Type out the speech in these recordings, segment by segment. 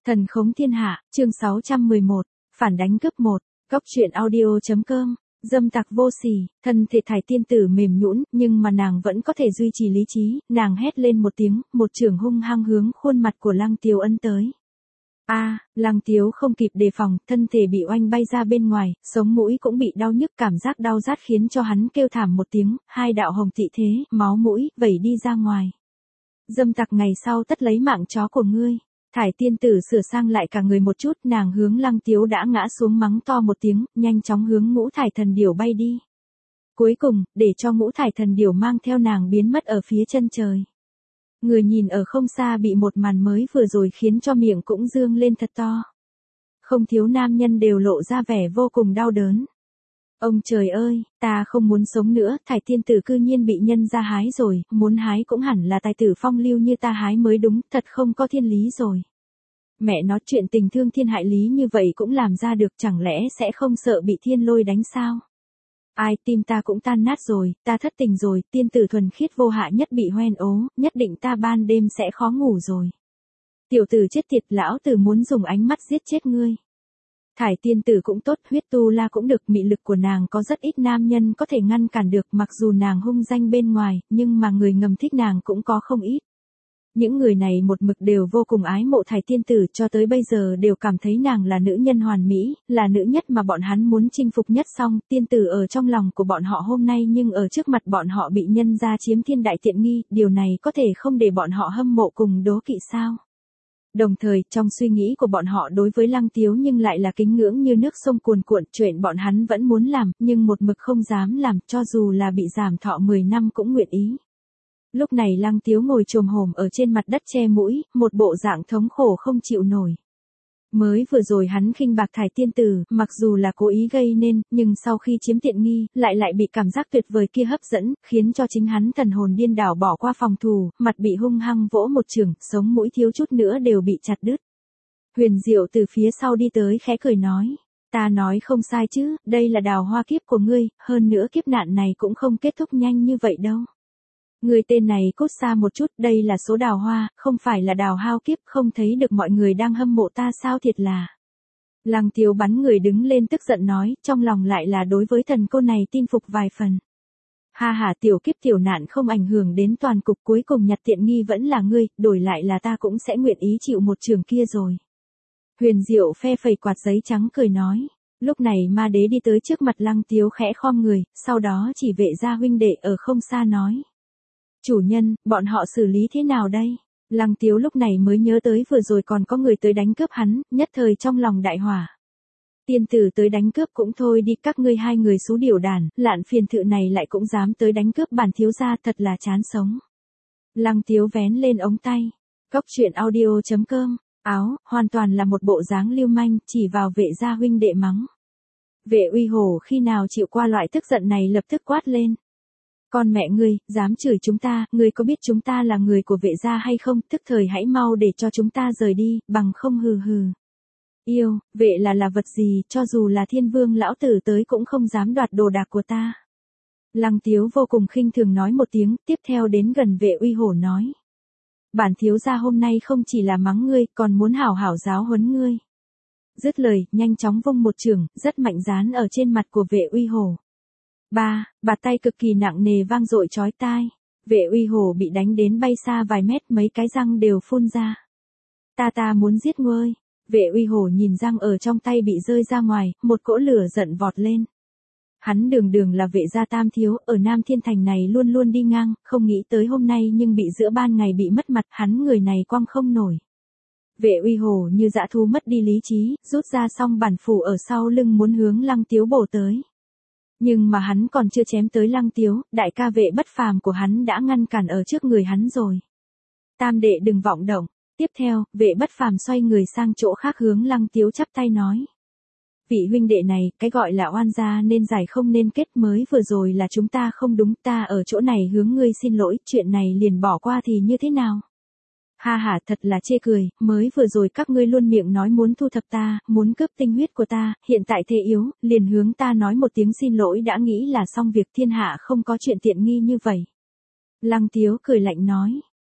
Thần khống thiên hạ, chương 611, phản đánh cướp 1, góc truyện audio.com, dâm tặc vô sỉ, thân thể thải tiên tử mềm nhũn, nhưng mà nàng vẫn có thể duy trì lý trí, nàng hét lên một tiếng, một chưởng hung hăng hướng khuôn mặt của Lăng Tiếu ấn tới. Lăng Tiếu không kịp đề phòng, thân thể bị oanh bay ra bên ngoài, sống mũi cũng bị đau nhức, cảm giác đau rát khiến cho hắn kêu thảm một tiếng, hai đạo hồng tị thế, máu mũi, vẩy đi ra ngoài. Dâm tặc ngày sau tất lấy mạng chó của ngươi. Thải tiên tử sửa sang lại cả người một chút, nàng hướng Lăng Tiếu đã ngã xuống mắng to một tiếng, nhanh chóng hướng ngũ thải thần điểu bay đi. Cuối cùng, để cho ngũ thải thần điểu mang theo nàng biến mất ở phía chân trời. Người nhìn ở không xa bị một màn mới vừa rồi khiến cho miệng cũng dương lên thật to. Không thiếu nam nhân đều lộ ra vẻ vô cùng đau đớn. Ông trời ơi, ta không muốn sống nữa, thải tiên tử cư nhiên bị nhân ra hái rồi, muốn hái cũng hẳn là tài tử phong lưu như ta hái mới đúng, thật không có thiên lý rồi. Mẹ nói chuyện tình thương thiên hại lý như vậy cũng làm ra được, chẳng lẽ sẽ không sợ bị thiên lôi đánh sao? Ai, tim ta cũng tan nát rồi, ta thất tình rồi, tiên tử thuần khiết vô hạ nhất bị hoen ố, nhất định ta ban đêm sẽ khó ngủ rồi. Tiểu tử chết tiệt, lão tử muốn dùng ánh mắt giết chết ngươi. Thải tiên tử cũng tốt, huyết tu la cũng được, mị lực của nàng có rất ít nam nhân có thể ngăn cản được, mặc dù nàng hung danh bên ngoài, nhưng mà người ngầm thích nàng cũng có không ít. Những người này một mực đều vô cùng ái mộ thải tiên tử, cho tới bây giờ đều cảm thấy nàng là nữ nhân hoàn mỹ, là nữ nhất mà bọn hắn muốn chinh phục nhất. Song tiên tử ở trong lòng của bọn họ hôm nay nhưng ở trước mặt bọn họ bị nhân ra chiếm thiên đại tiện nghi, điều này có thể không để bọn họ hâm mộ cùng đố kỵ sao? Đồng thời, trong suy nghĩ của bọn họ đối với Lăng Tiếu nhưng lại là kính ngưỡng như nước sông cuồn cuộn, chuyện bọn hắn vẫn muốn làm, nhưng một mực không dám làm, cho dù là bị giảm thọ 10 năm cũng nguyện ý. Lúc này Lăng Tiếu ngồi chồm hổm ở trên mặt đất che mũi, một bộ dạng thống khổ không chịu nổi. Mới vừa rồi hắn khinh bạc thải tiên tử, mặc dù là cố ý gây nên, nhưng sau khi chiếm tiện nghi, lại bị cảm giác tuyệt vời kia hấp dẫn, khiến cho chính hắn thần hồn điên đảo bỏ qua phòng thủ, mặt bị hung hăng vỗ một chưởng, sống mũi thiếu chút nữa đều bị chặt đứt. Huyền Diệu từ phía sau đi tới khẽ cười nói, ta nói không sai chứ, đây là đào hoa kiếp của ngươi, hơn nữa kiếp nạn này cũng không kết thúc nhanh như vậy đâu. Người tên này cút xa một chút, đây là số đào hoa, không phải là đào hao kiếp, không thấy được mọi người đang hâm mộ ta sao, thiệt là. Lăng Tiếu bắn người đứng lên tức giận nói, trong lòng lại là đối với thần cô này tin phục vài phần. Ha ha, tiểu kiếp tiểu nạn không ảnh hưởng đến toàn cục, cuối cùng nhặt tiện nghi vẫn là ngươi, đổi lại là ta cũng sẽ nguyện ý chịu một trường kia rồi. Huyền Diệu phe phẩy quạt giấy trắng cười nói. Lúc này ma đế đi tới trước mặt Lăng Tiếu khẽ khom người, sau đó chỉ vệ gia huynh đệ ở không xa nói. Chủ nhân, bọn họ xử lý thế nào đây? Lăng Tiếu lúc này mới nhớ tới vừa rồi còn có người tới đánh cướp hắn, nhất thời trong lòng đại hỏa. Tiên tử tới đánh cướp cũng thôi đi, các ngươi hai người xú điểu đàn, lạn phiền thự này lại cũng dám tới đánh cướp bản thiếu gia, thật là chán sống. Lăng Tiếu vén lên ống tay. Góc truyện audio.com, áo, hoàn toàn là một bộ dáng lưu manh, chỉ vào vệ gia huynh đệ mắng. Vệ Uy Hổ khi nào chịu qua loại tức giận này lập tức quát lên. Con mẹ ngươi, dám chửi chúng ta, ngươi có biết chúng ta là người của vệ gia hay không, tức thời hãy mau để cho chúng ta rời đi, bằng không hừ hừ. Yêu, vệ là vật gì, cho dù là thiên vương lão tử tới cũng không dám đoạt đồ đạc của ta. Lăng Tiếu vô cùng khinh thường nói một tiếng, tiếp theo đến gần vệ Uy Hổ nói. Bản thiếu gia hôm nay không chỉ là mắng ngươi, còn muốn hảo hảo giáo huấn ngươi. Dứt lời, nhanh chóng vung một chưởng, rất mạnh dán ở trên mặt của vệ Uy Hổ. Bạt tay cực kỳ nặng nề vang dội chói tai. Vệ Uy Hổ bị đánh đến bay xa vài mét, mấy cái răng đều phun ra. Ta muốn giết ngươi. Vệ Uy Hổ nhìn răng ở trong tay bị rơi ra ngoài, một cỗ lửa giận vọt lên. Hắn đường là vệ gia tam thiếu, ở Nam Thiên Thành này luôn luôn đi ngang, không nghĩ tới hôm nay nhưng bị giữa ban ngày bị mất mặt, hắn người này quăng không nổi. Vệ Uy Hổ như dã thú mất đi lý trí, rút ra xong bản phủ ở sau lưng muốn hướng Lăng Tiếu bổ tới. Nhưng mà hắn còn chưa chém tới Lăng Tiếu, đại ca vệ bất phàm của hắn đã ngăn cản ở trước người hắn rồi. Tam đệ đừng vọng động. Tiếp theo, vệ bất phàm xoay người sang chỗ khác hướng Lăng Tiếu chắp tay nói. Vị huynh đệ này, cái gọi là oan gia nên giải không nên kết, mới vừa rồi là chúng ta không đúng, ta ở chỗ này hướng ngươi xin lỗi, chuyện này liền bỏ qua thì như thế nào? Ha ha, thật là chê cười, mới vừa rồi các ngươi luôn miệng nói muốn thu thập ta, muốn cướp tinh huyết của ta, hiện tại thế yếu, liền hướng ta nói một tiếng xin lỗi đã nghĩ là xong việc, thiên hạ không có chuyện tiện nghi như vậy. Lăng Tiếu cười lạnh nói,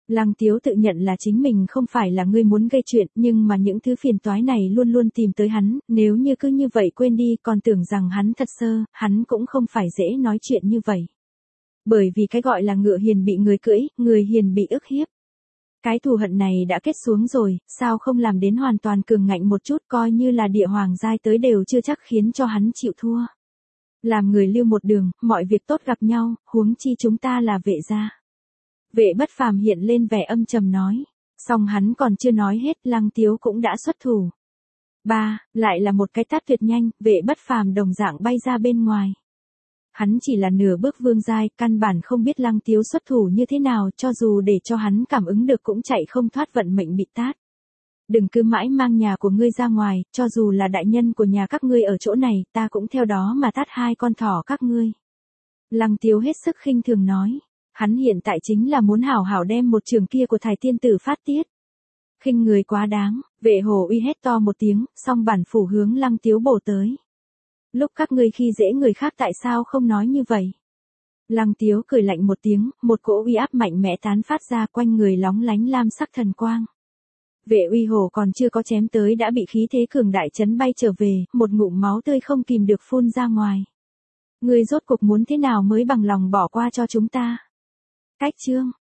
Lăng Tiếu tự nhận là chính mình không phải là người muốn gây chuyện, nhưng mà những thứ phiền toái này luôn luôn tìm tới hắn, nếu như cứ như vậy quên đi còn tưởng rằng hắn thật sơ, hắn cũng không phải dễ nói chuyện như vậy. Bởi vì cái gọi là ngựa hiền bị người cưỡi, người hiền bị ức hiếp. Cái thù hận này đã kết xuống rồi, sao không làm đến hoàn toàn cường ngạnh một chút, coi như là địa hoàng giai tới đều chưa chắc khiến cho hắn chịu thua. Làm người lưu một đường, mọi việc tốt gặp nhau, huống chi chúng ta là Vệ gia. Vệ Bất Phàm hiện lên vẻ âm trầm nói. Song hắn còn chưa nói hết, Lăng Tiếu cũng đã xuất thủ. Lại là một cái tát tuyệt nhanh, Vệ Bất Phàm đồng dạng bay ra bên ngoài. Hắn chỉ là nửa bước vương giai, căn bản không biết Lăng Tiếu xuất thủ như thế nào, cho dù để cho hắn cảm ứng được cũng chạy không thoát vận mệnh bị tát. Đừng cứ mãi mang nhà của ngươi ra ngoài, cho dù là đại nhân của nhà các ngươi ở chỗ này, ta cũng theo đó mà tát hai con thỏ các ngươi. Lăng Tiếu hết sức khinh thường nói. Hắn hiện tại chính là muốn hảo hảo đem một trường kia của Thái tiên tử phát tiết. Khinh người quá đáng, Vệ Hồ uy hét to một tiếng, song bản phủ hướng Lăng Tiếu bổ tới. Lúc các ngươi khi dễ người khác tại sao không nói như vậy? Lăng Tiếu cười lạnh một tiếng, một cỗ uy áp mạnh mẽ tán phát ra, quanh người lóng lánh lam sắc thần quang. Vệ Uy Hồ còn chưa có chém tới đã bị khí thế cường đại chấn bay trở về, một ngụm máu tươi không kìm được phun ra ngoài. Ngươi rốt cuộc muốn thế nào mới bằng lòng bỏ qua cho chúng ta? Cách chương